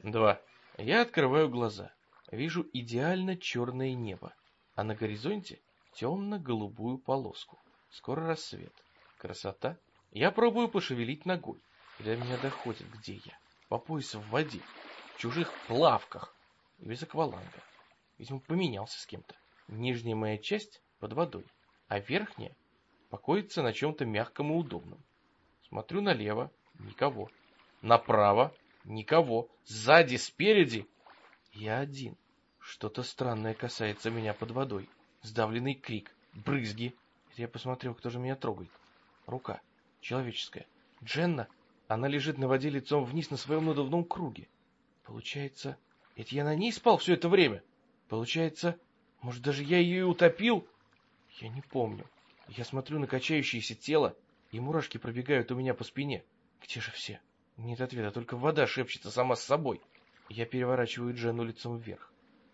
2. Я открываю глаза. Вижу идеально черное небо, а на горизонте темно-голубую полоску. Скоро рассвет. Красота. Я пробую пошевелить ногой. И до меня доходит, где я. По пояс в воде. В чужих плавках. И без акваланга. Видимо, поменялся с кем-то. Нижняя моя часть под водой, а верхняя покоится на чем-то мягком и удобном. Смотрю налево. Никого. Направо. Никого. Сзади, спереди. Я один. Что-то странное касается меня под водой. Сдавленный крик. Брызги. Я посмотрел, кто же меня трогает. Рука. Человеческая. Дженна. Она лежит на воде лицом вниз на своем надувном круге. Получается, ведь я на ней спал все это время. Получается, может, даже я ее и утопил? Я не помню. Я смотрю на качающееся тело, и мурашки пробегают у меня по спине. Где же все? Нет ответа, только вода шепчется сама с собой. Я переворачиваю Дженну лицом вверх.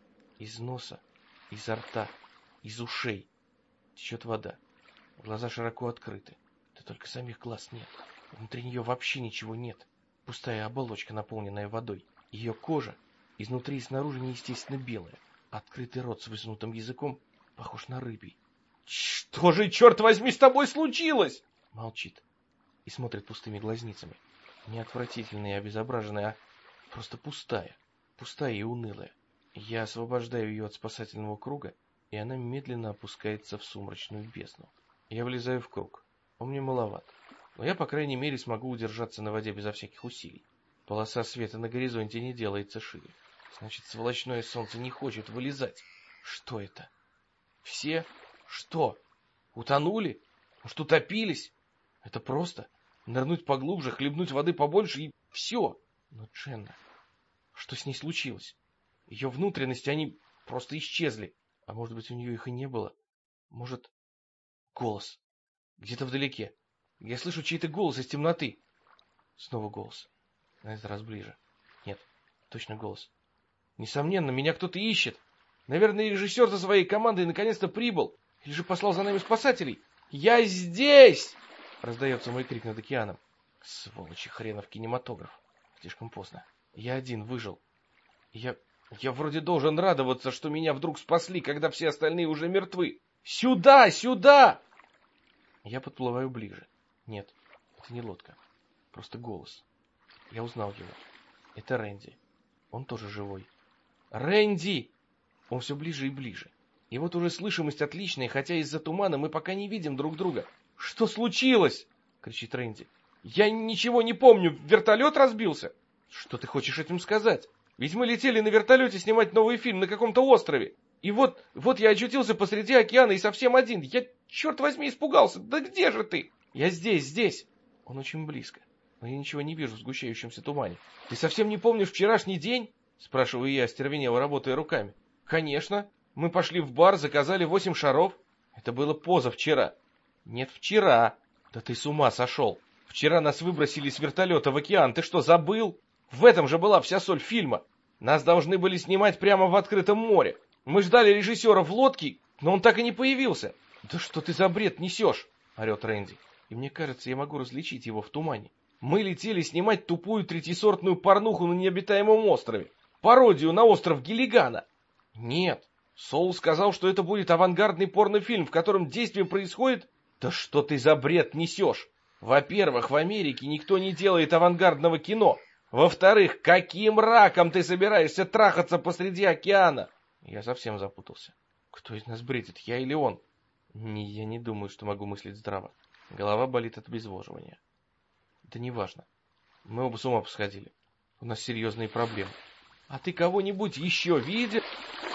Из носа, изо рта, из ушей течет вода. Глаза широко открыты. Да только самих глаз нет. Внутри нее вообще ничего нет. Пустая оболочка, наполненная водой. Ее кожа изнутри и снаружи неестественно белая. Открытый рот с высунутым языком похож на рыбий. «Что же, черт возьми, с тобой случилось?» Молчит и смотрит пустыми глазницами. Не отвратительная и обезображенная, а просто пустая. Пустая и унылая. Я освобождаю ее от спасательного круга, и она медленно опускается в сумрачную бездну. Я влезаю в круг. Он мне маловат. Но я, по крайней мере, смогу удержаться на воде безо всяких усилий. Полоса света на горизонте не делается шире. Значит, сволочное солнце не хочет вылезать. Что это? Все? Что? Утонули? Может, утопились? Это просто. Нырнуть поглубже, хлебнуть воды побольше и все. Но Дженна... Что с ней случилось? Ее внутренности, они просто исчезли. А может быть, у нее их и не было? Может... Голос. Где-то вдалеке. Я слышу чей-то голос из темноты. Снова голос. На этот раз ближе. Нет, точно голос. Несомненно, меня кто-то ищет. Наверное, режиссер со своей командой наконец-то прибыл. Или же послал за нами спасателей. «Я здесь!» Раздается мой крик над океаном. Сволочи, хренов кинематограф. Слишком поздно. Я один выжил. Я вроде должен радоваться, что меня вдруг спасли, когда все остальные уже мертвы. «Сюда! Сюда!» Я подплываю ближе. Нет, это не лодка. Просто голос. Я узнал его. Это Рэнди. Он тоже живой. «Рэнди!» Он все ближе и ближе. И вот уже слышимость отличная, хотя из-за тумана мы пока не видим друг друга. «Что случилось?» — кричит Рэнди. «Я ничего не помню. Вертолет разбился?» «Что ты хочешь этим сказать? Ведь мы летели на вертолете снимать новый фильм на каком-то острове. И вот я очутился посреди океана и совсем один. Я, черт возьми, испугался. Да где же ты?» «Я здесь. Он очень близко. Но я ничего не вижу в сгущающемся тумане. «Ты совсем не помнишь вчерашний день?» — спрашиваю я, остервенело работая руками. «Конечно. Мы пошли в бар, заказали 8 шаров. Это было позавчера». «Нет, вчера». «Да ты с ума сошел. Вчера нас выбросили с вертолета в океан. Ты что, забыл? В этом же была вся соль фильма. Нас должны были снимать прямо в открытом море. Мы ждали режиссера в лодке, но он так и не появился». «Да что ты за бред несешь?» — орет Рэнди. И мне кажется, я могу различить его в тумане. «Мы летели снимать тупую третьесортную порнуху на необитаемом острове. Пародию на остров Гиллигана». «Нет. Соул сказал, что это будет авангардный порнофильм, в котором действие происходит...» «Да что ты за бред несешь? Во-первых, в Америке никто не делает авангардного кино. Во-вторых, каким раком ты собираешься трахаться посреди океана?» Я совсем запутался. Кто из нас бредит, я или он? Я не думаю, что могу мыслить здраво. Голова болит от обезвоживания. Да неважно. Мы оба с ума посходили. У нас серьезные проблемы. «А ты кого-нибудь еще видел?»